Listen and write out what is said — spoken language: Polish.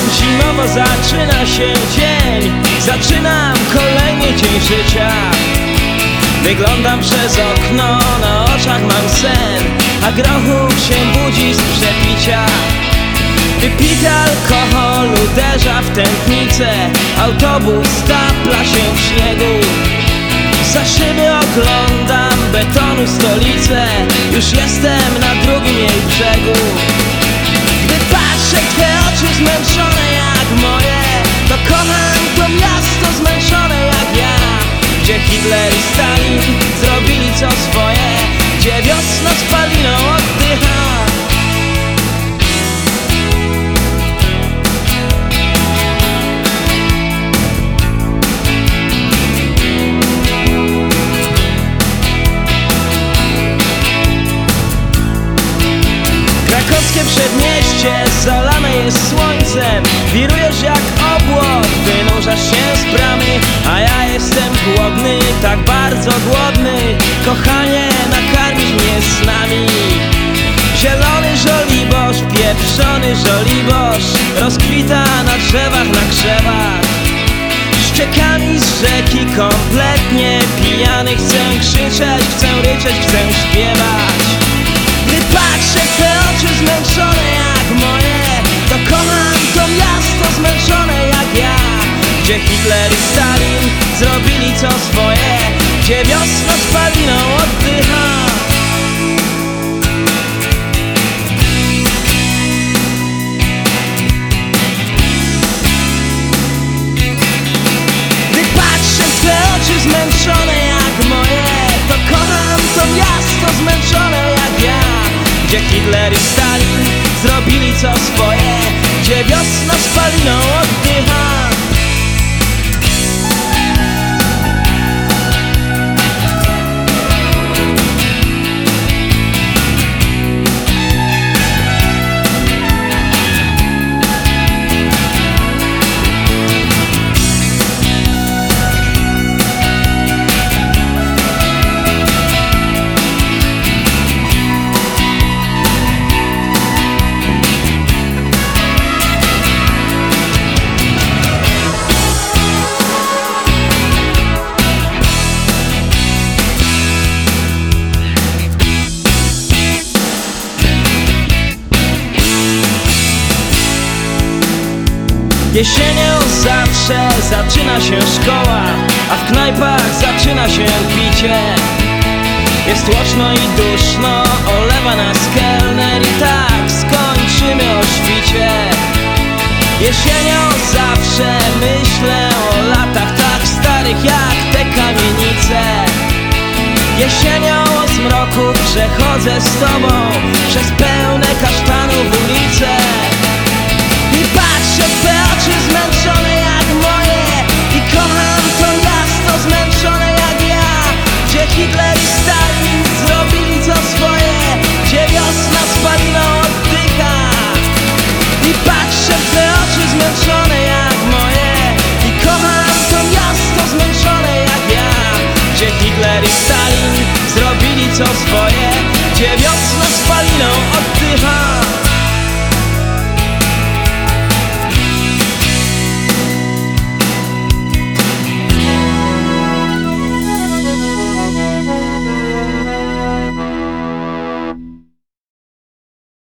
zimowo zaczyna się dzień. Zaczynam kolejny dzień życia. Wyglądam przez okno, na oczach mam sen, a grochów się budzi z przepicia. Wypity alkohol uderza w tętnicę, autobus stapla się w śniegu. Za szyby oglądam betonu stolicę, już jestem na drugim jej brzegu. Gdy patrzę w Twe oczy zmęczone jak moje, to kocham to miasto zmęczone jak ja. Gdzie Hitler i Stalin zrobili co swoje, gdzie wiosna spaliną oddycha. Krakowskie przedmieście zalane jest słońcem. Wirujesz jak obłok, wynurzasz się z bramy, a ja jestem głodny, tak bardzo głodny. Kochanie, nakarmisz mnie snami. Zielony żoliborz, pieprzony żoliborz rozkwita na drzewach, na krzewach. Ściekami z rzeki, kompletnie pijany, chcę krzyczeć, chcę ryczeć, chcę śpiewać. Gdy patrzę w Te oczy zmęczone jak moje, to kocham to miasto zmęczone jak ja. Gdzie Hitler i Stalin zrobili co swoje, gdzie wiosna spaliną oddycha. Gdy patrzę w Twe oczy zmęczone jak moje, to kocham to miasto zmęczone jak ja. Gdzie Hitler i Stalin zrobili co swoje, gdzie wiosna spaliną oddycha. Jesienią zawsze zaczyna się szkoła, a w knajpach zaczyna się picie. Jest tłoczno i duszno, olewa nas kelner i tak skończymy o świcie. Jesienią zawsze myślę o latach tak starych jak te kamienice. Jesienią o zmroku przechodzę z Tobą przez pełne kasztanów ulice. I patrzę w Te oczy zmęczone jak moje i kocham to miasto zmęczone jak ja. Gdzie Hitler i Stalin zrobili co swoje, gdzie wiosna spaliną oddycha. I patrzę w Te oczy zmęczone jak moje i kocham to miasto zmęczone jak ja. Gdzie Hitler i Stalin zrobili co swoje,